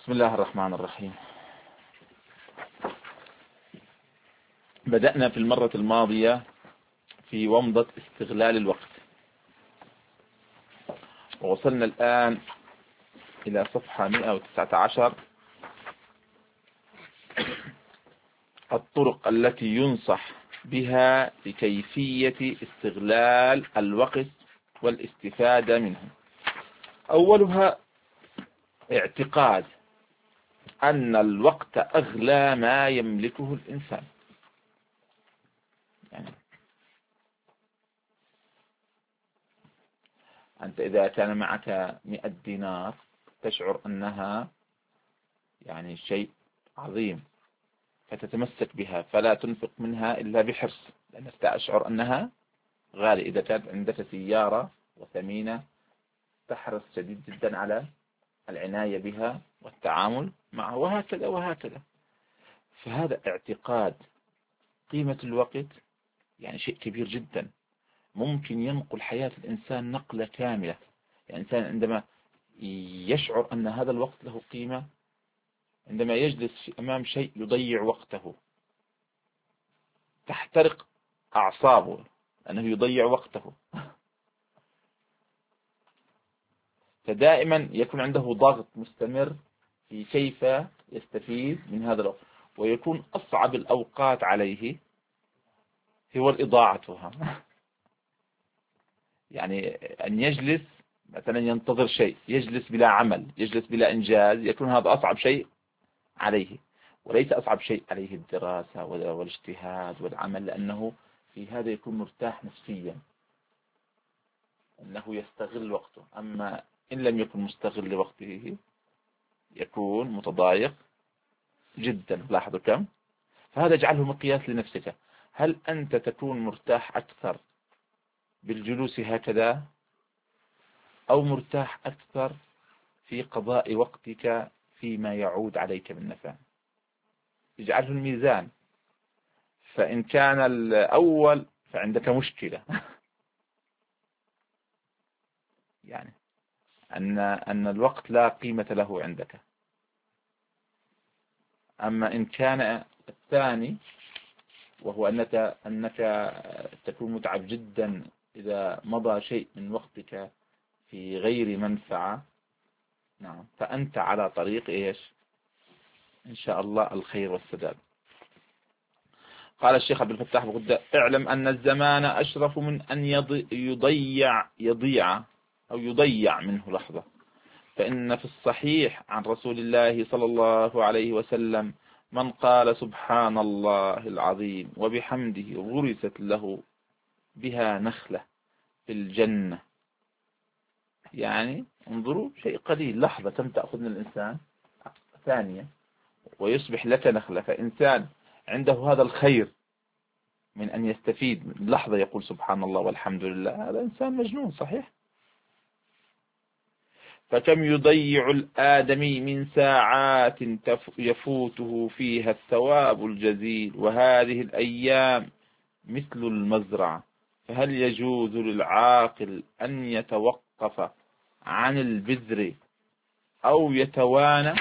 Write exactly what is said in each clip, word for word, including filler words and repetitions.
بسم الله الرحمن الرحيم. بدأنا في المرة الماضية في ومضة استغلال الوقت، ووصلنا الآن إلى صفحة مئة وتسعة عشر، الطرق التي ينصح بها لكيفية استغلال الوقت والاستفادة منه. أولها اعتقاد أن الوقت أغلى ما يملكه الإنسان. يعني أنت إذا كان معك مئة دينار تشعر أنها يعني شيء عظيم، فتتمسك بها فلا تنفق منها إلا بحرص، لأنك تشعر أنها غالية. إذا كانت عندك سيارة وثمينة تحرص شديد جدا على العناية بها والتعامل معها، وهكذا وهكذا. فهذا اعتقاد قيمة الوقت يعني شيء كبير جدا، ممكن ينقل حياة الإنسان نقلة كاملة. يعني الإنسان عندما يشعر أن هذا الوقت له قيمة، عندما يجلس أمام شيء يضيع وقته تحترق أعصابه أنه يضيع وقته، فدائما يكون عنده ضغط مستمر في كيف يستفيد من هذا الوقت، ويكون أصعب الأوقات عليه هو الإضاعتها. يعني أن يجلس مثلا ينتظر شيء، يجلس بلا عمل، يجلس بلا إنجاز، يكون هذا أصعب شيء عليه، وليس أصعب شيء عليه الدراسة والاجتهاد والعمل، لأنه في هذا يكون مرتاح نفسيا أنه يستغل وقته. أما إن لم يكن مستغل لوقته يكون متضايق جدا. لاحظوا كم. فهذا اجعله مقياس لنفسك، هل أنت تكون مرتاح أكثر بالجلوس هكذا، أو مرتاح أكثر في قضاء وقتك فيما يعود عليك بالنفع؟ اجعله الميزان. فإن كان الأول فعندك مشكلة، يعني أن أن الوقت لا قيمة له عندك. أما إن كان الثاني وهو أنك أنك تكون متعب جدا إذا مضى شيء من وقتك في غير منفعة، نعم، فأنت على طريق إيش إن شاء الله الخير والسداد. قال الشيخ عبد الفتاح بغدة: اعلم أن الزمان أشرف من أن يضيع يضيع أو يضيع منه لحظة، فإن في الصحيح عن رسول الله صلى الله عليه وسلم: من قال سبحان الله العظيم وبحمده غرست له بها نخلة في الجنة. يعني انظروا، شيء قليل، لحظة كم تأخذ من الإنسان، ثانية، ويصبح لك نخلة. فإنسان عنده هذا الخير من أن يستفيد من لحظة يقول سبحان الله والحمد لله، هذا إنسان مجنون صحيح. فكم يضيع الآدمي من ساعات يفوته فيها الثواب الجزيل، وهذه الأيام مثل المزرعة، فهل يجوز للعاقل أن يتوقف عن البذر أو يتوانى؟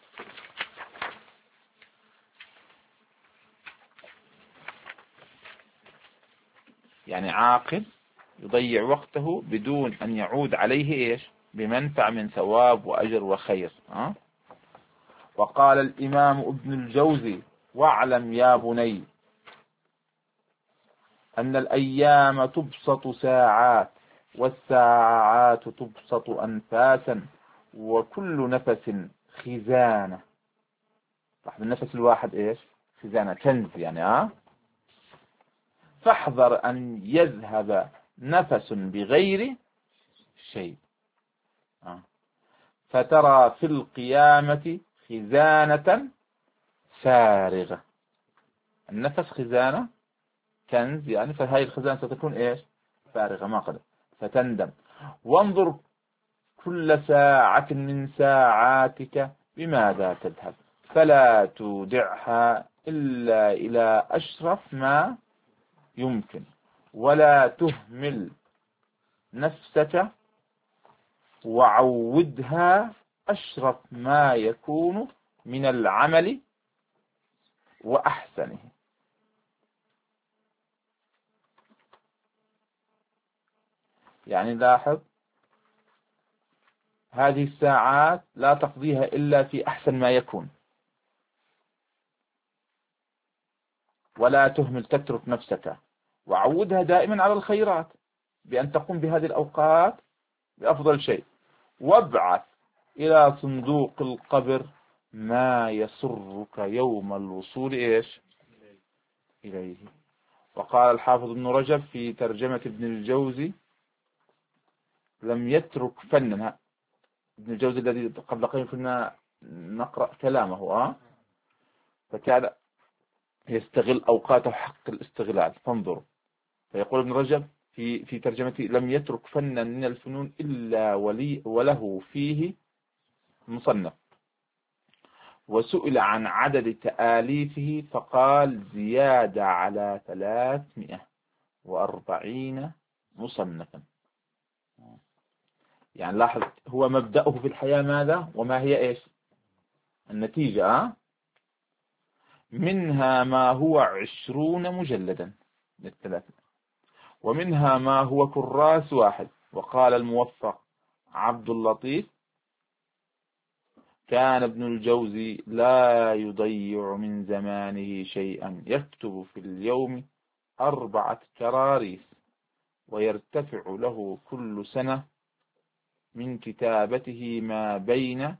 يعني عاقل يضيع وقته بدون أن يعود عليه إيش بمنفع من ثواب وأجر وخير. أه؟ وقال الإمام ابن الجوزي: واعلم يا بني أن الأيام تبسط ساعات، والساعات تبسط أنفاسا، وكل نفس خزانة. لاحظ النفس الواحد إيش خزانة، كنز يعني. أه؟ فاحذر أن يذهب نفس بغير شيء، أه. فترى في القيامة خزانة فارغة. النفس خزانة كنز يعني، فهذه الخزانة ستكون إيش فارغة ما قدر، فتندم. وانظر كل ساعة من ساعاتك بماذا تذهب، فلا تودعها إلا إلى أشرف ما يمكن، ولا تهمل نفسك، وعودها أشرف ما يكون من العمل وأحسنه. يعني لاحظ، هذه الساعات لا تقضيها إلا في أحسن ما يكون، ولا تهمل تترك نفسك، وعودها دائما على الخيرات بأن تقوم بهذه الأوقات بأفضل شيء، وابعث إلى صندوق القبر ما يسرك يوم الوصول إيش إليه. وقال الحافظ ابن رجب في ترجمة ابن الجوزي: لم يترك فنا. ابن الجوزي الذي قبل قليل كنا نقرأ كلامه أه؟ فكان يستغل أوقاته حق الاستغلال. فانظروا، فيقول ابن رجب في في ترجمته: لم يترك فنا من الفنون إلا ولي وله فيه مصنف. وسئل عن عدد تآليفه فقال: زيادة على ثلاثمائة وأربعين مصنفا. يعني لاحظ، هو مبدأه في الحياة ماذا؟ وما هي إيش النتيجة؟ أه؟ منها ما هو عشرون مجلدا للثلاثة، ومنها ما هو كراس واحد. وقال الموفق عبد اللطيف: كان ابن الجوزي لا يضيع من زمانه شيئا، يكتب في اليوم أربعة كراريس، ويرتفع له كل سنة من كتابته ما بين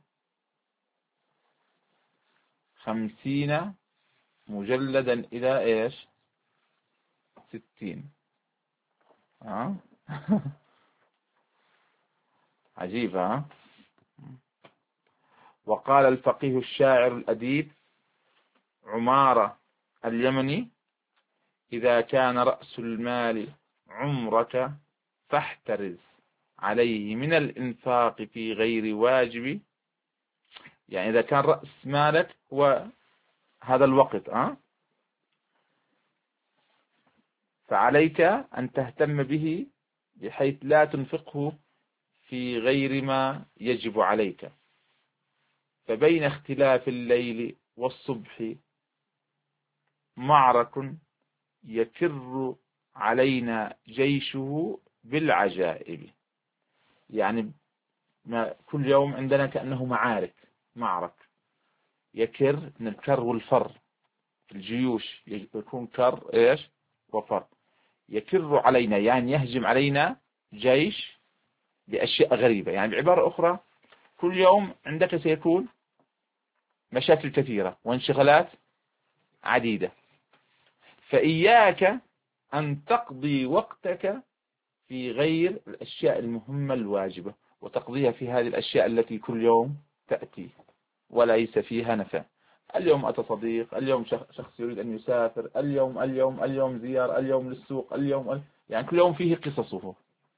خمسين مجلدا إلى إيش ستين. أه؟ عجيبة أه؟ وقال الفقيه الشاعر الأديب عمارة اليمني: إذا كان رأس المال عمرك فاحترز عليه من الإنفاق في غير واجب. يعني إذا كان رأس مالك هو هذا الوقت أه؟ فعليك أن تهتم به بحيث لا تنفقه في غير ما يجب عليك. فبين اختلاف الليل والصبح معرك يكر علينا جيشه بالعجائب. يعني ما كل يوم عندنا كأنه معارك، معرك يكر من الكر والفر. الجيوش يكون كر إيش وفر. يكر علينا يعني يهجم علينا جيش بأشياء غريبة. يعني بعبارة أخرى، كل يوم عندك سيكون مشاكل كثيرة وانشغالات عديدة، فإياك أن تقضي وقتك في غير الأشياء المهمة الواجبة، وتقضيها في هذه الأشياء التي كل يوم تأتي وليس فيها نفع. اليوم أتى صديق، اليوم شخص يريد أن يسافر، اليوم اليوم اليوم زيارة، اليوم للسوق، اليوم يعني كل يوم فيه قصصه.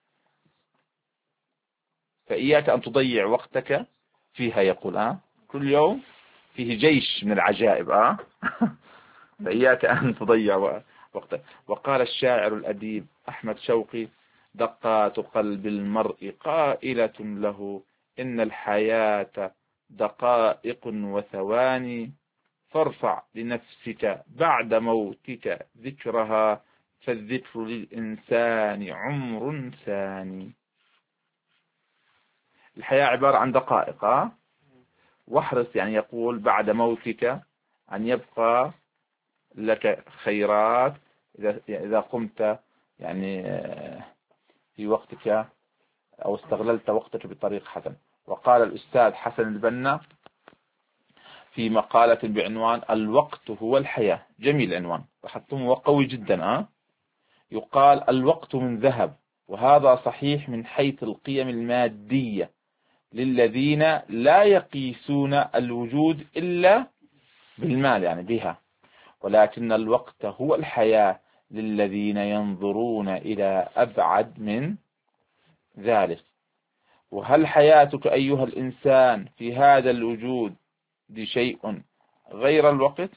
فإياك أن تضيع وقتك فيها. يقول آه كل يوم فيه جيش من العجائب آه فإياك أن تضيع وقتك. وقال الشاعر الأديب أحمد شوقي: دقات قلب المرء قائلة له إن الحياة دقائق وثواني، فارفع لنفسك بعد موتك ذكرها، فالذكر للإنسان عمر ثاني. الحياة عبارة عن دقائق، واحرص يعني يقول بعد موتك أن يبقى لك خيرات إذا إذا قمت يعني في وقتك أو استغللت وقتك بطريق حسن. وقال الأستاذ حسن البنا في مقالة بعنوان الوقت هو الحياة، جميل عنوان وحطمه وقوي جدا أه؟ يقال: الوقت من ذهب، وهذا صحيح من حيث القيم المادية للذين لا يقيسون الوجود إلا بالمال يعني بها، ولكن الوقت هو الحياة للذين ينظرون إلى أبعد من ذلك. وهل حياتك أيها الإنسان في هذا الوجود دي شيء غير الوقت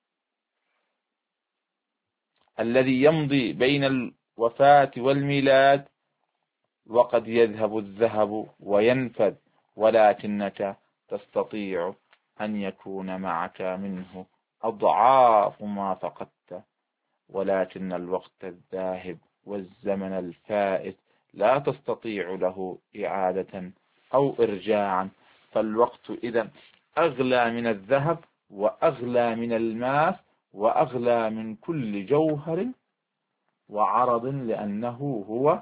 الذي يمضي بين الوفاة والميلاد؟ وقد يذهب الذهب وينفد، ولكنك تستطيع أن يكون معك منه أضعاف ما فقدت، ولكن الوقت الذاهب والزمن الفائت لا تستطيع له إعادة أو إرجاعا. فالوقت إذن أغلى من الذهب وأغلى من الماس وأغلى من كل جوهر وعرض، لأنه هو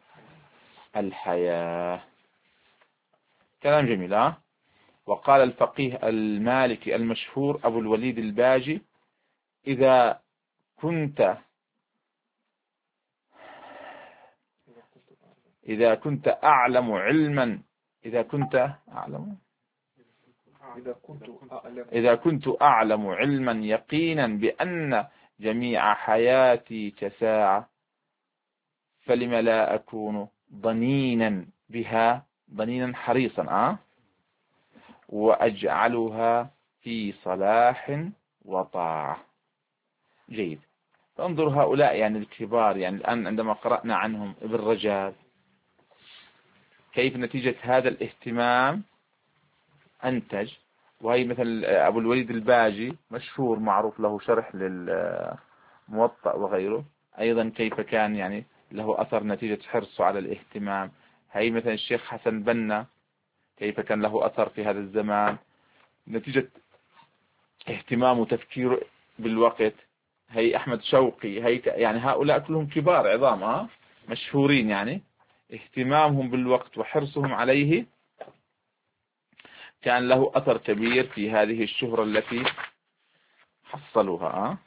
الحياة. كلام جميل. ها؟ وقال الفقيه المالكي المشهور أبو الوليد الباجي: إذا كنت إذا كنت أعلم علما إذا كنت أعلم إذا كنت أعلم علما يقينا بأن جميع حياتي كساعة، فلم لا أكون ضنينا بها، ضنينا حريصا أه؟ وأجعلها في صلاح وطاعة. جيد. فانظر هؤلاء يعني الكبار، يعني الآن عندما قرأنا عنهم ابن رجب، كيف نتيجة هذا الاهتمام أنتج. وهي مثل أبو الوليد الباجي مشهور معروف، له شرح للموطأ وغيره، أيضا كيف كان يعني له أثر نتيجة حرصه على الاهتمام. هي مثلا الشيخ حسن بنا كيف كان له أثر في هذا الزمان نتيجة اهتمامه وتفكيره بالوقت. هي أحمد شوقي، هي يعني هؤلاء كلهم كبار عظام ها مشهورين، يعني اهتمامهم بالوقت وحرصهم عليه كان له أثر كبير في هذه الشهرة التي حصلوها.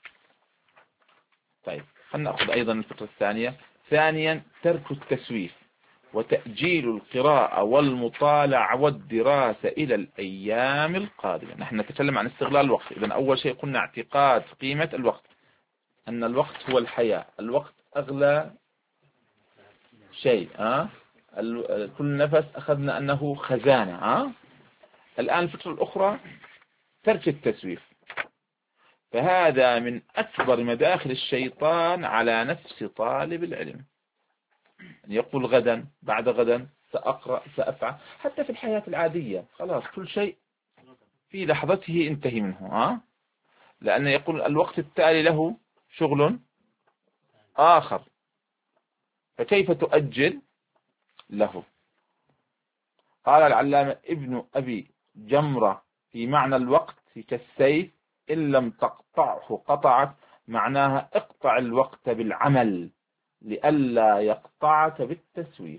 طيب خلنا نأخذ أيضا الفكرة الثانية. ثانيا ترك التسويف وتأجيل القراءة والمطالعة والدراسة إلى الأيام القادمة. نحن نتكلم عن استغلال الوقت. إذن أول شيء قلنا اعتقاد قيمة الوقت، أن الوقت هو الحياة، الوقت أغلى شيء. أه؟ كل نفس أخذنا أنه خزانة. أه؟ الآن الفكرة الأخرى ترك التسويف، فهذا من أكبر مداخل الشيطان على نفس طالب العلم، أن يقول غدا بعد غدا سأقرأ سأفعل. حتى في الحياة العادية خلاص كل شيء في لحظته انتهي منه. أه؟ لأن يقول الوقت التالي له شغل آخر، فكيف تؤجل له؟ قال العلامة ابن أبي جمرة في معنى الوقت كالسيف إن لم تقطعه قطعك، معناها اقطع الوقت بالعمل لئلا يقطعك بالتسويف.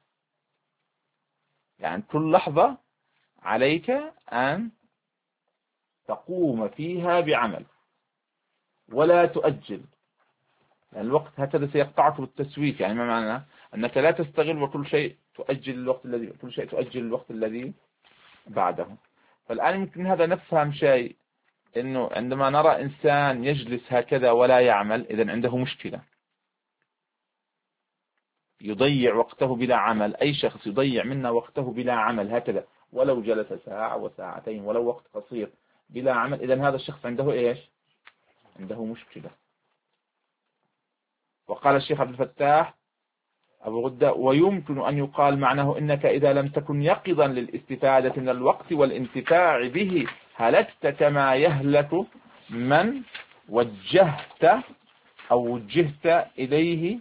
يعني كل لحظة عليك أن تقوم فيها بعمل ولا تؤجل، يعني الوقت هكذا سيقطعك بالتسويف. يعني ما معنى أنك لا تستغل وكل شيء تؤجل الوقت الذي كل شيء تؤجل الوقت الذي بعده. فالآن يمكن هذا نفهم شيء، إنه عندما نرى إنسان يجلس هكذا ولا يعمل إذن عنده مشكلة، يضيع وقته بلا عمل. أي شخص يضيع منا وقته بلا عمل هكذا ولو جلس ساعة وساعتين ولو وقت قصير بلا عمل، إذن هذا الشخص عنده إيش؟ عنده مشكلة. وقال الشيخ عبد الفتاح أبو غدة: ويمكن أن يقال معناه إنك إذا لم تكن يقظا للاستفادة من الوقت والانتفاع به هلكت كما يهلك من وجهت أو وجهت إليه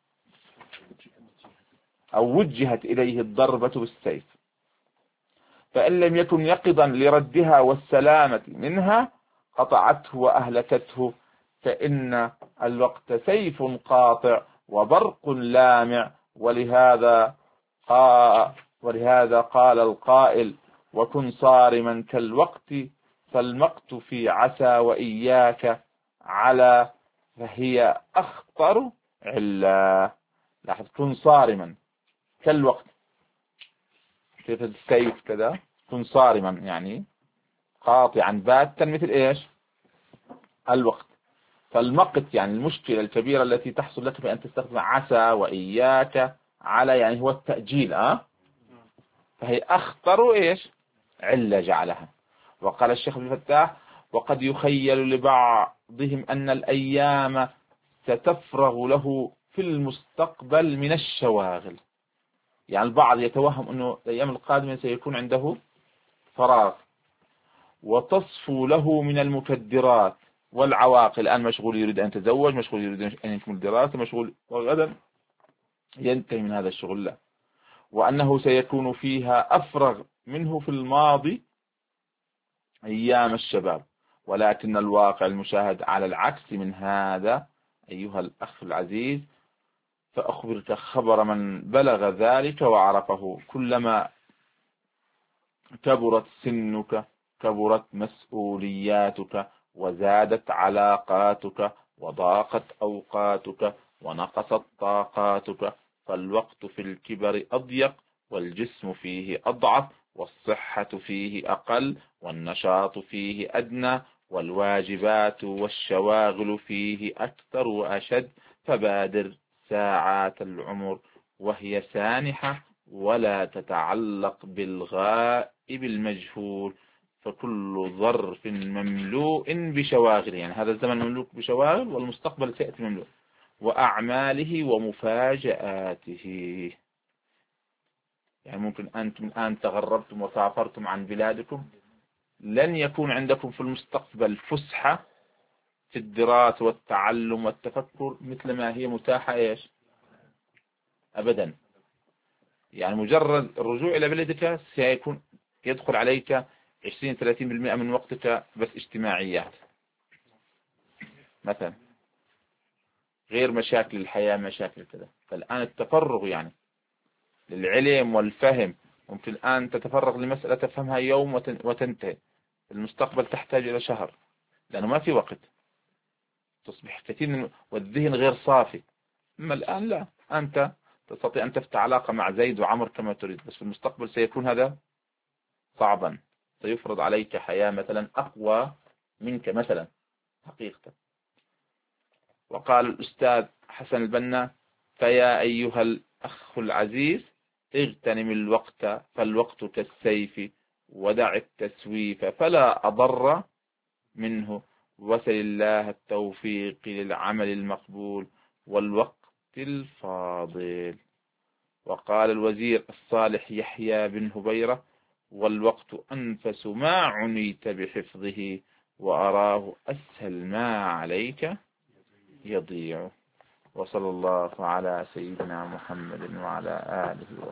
أو وجهت إليه الضربة بالسيف، فإن لم يكن يقظا لردها والسلامة منها قطعته وأهلكته، فإن الوقت سيف قاطع وبرق لامع. ولهذا قال ولهذا قال القائل: وكن صارما كالوقت فالمقت في عسى وإياك على فهي أخطر علا. لاحظ، كن صارما كالوقت، كيف السيف كذا، كن صارما يعني قاطعا باتا مثل إيش؟ الوقت. فالمقت يعني المشكلة الكبيرة التي تحصل لك بأن تستخدم عسى وإياك على، يعني هو التأجيل. أه؟ فهي أخطر إيش؟ علة جعلها. وقال الشيخ ابن الفتاح: وقد يخيل لبعضهم أن الأيام ستفرغ له في المستقبل من الشواغل. يعني البعض يتوهم أنه الأيام القادمة سيكون عنده فراغ، وتصفو له من المكدرات والعواقل. الآن مشغول يريد أن يتزوج، مشغول يريد أن يكمل دراسة، مشغول، وغدا ينتهي من هذا الشغل. لا، وأنه سيكون فيها أفرغ منه في الماضي أيام الشباب، ولكن الواقع المشاهد على العكس من هذا أيها الأخ العزيز. فأخبرك خبر من بلغ ذلك وعرفه: كلما كبرت سنك كبرت مسؤولياتك، وزادت علاقاتك، وضاقت أوقاتك، ونقصت طاقاتك، فالوقت في الكبر أضيق، والجسم فيه أضعف، والصحة فيه أقل، والنشاط فيه أدنى، والواجبات والشواغل فيه أكثر وأشد. فبادر ساعات العمر وهي سانحة، ولا تتعلق بالغائب المجهول، فكل ظرف مملوء بشواغل. يعني هذا الزمن مملوء بشواغل، والمستقبل سيأتي مملوء، وأعماله ومفاجآته. يعني ممكن أنتم الآن تغربتم وسافرتم عن بلادكم، لن يكون عندكم في المستقبل فسحة في الدراسة والتعلم والتفكر مثل ما هي متاحة إيش أبدا. يعني مجرد الرجوع إلى بلدك سيكون يدخل عليك عشرين ثلاثين بالمئة من وقتك بس اجتماعيات مثلا، غير مشاكل الحياة، مشاكل كذا. فالآن التفرغ يعني للعلم والفهم، ممكن الآن تتفرغ لمسألة تفهمها يوم وتنتهي، المستقبل تحتاج إلى شهر، لأنه ما في وقت، تصبح كثير من والذهن غير صافي. أما الآن لا، أنت تستطيع أن تفتح علاقة مع زيد وعمر كما تريد، بس في المستقبل سيكون هذا صعبا، سيفرض عليك حياة مثلا أقوى منك مثلا حقيقة. وقال الأستاذ حسن البنا: فيا أيها الأخ العزيز، اغتنم الوقت، فالوقت كالسيف، ودع التسويف فلا أضر منه، وسل الله التوفيق للعمل المقبول والوقت الفاضل. وقال الوزير الصالح يحيى بن هبيرة: والوقت أنفس ما عنيت بحفظه، وأراه أسهل ما عليك يضيع. وصلى الله على سيدنا محمد وعلى آله وصحبه.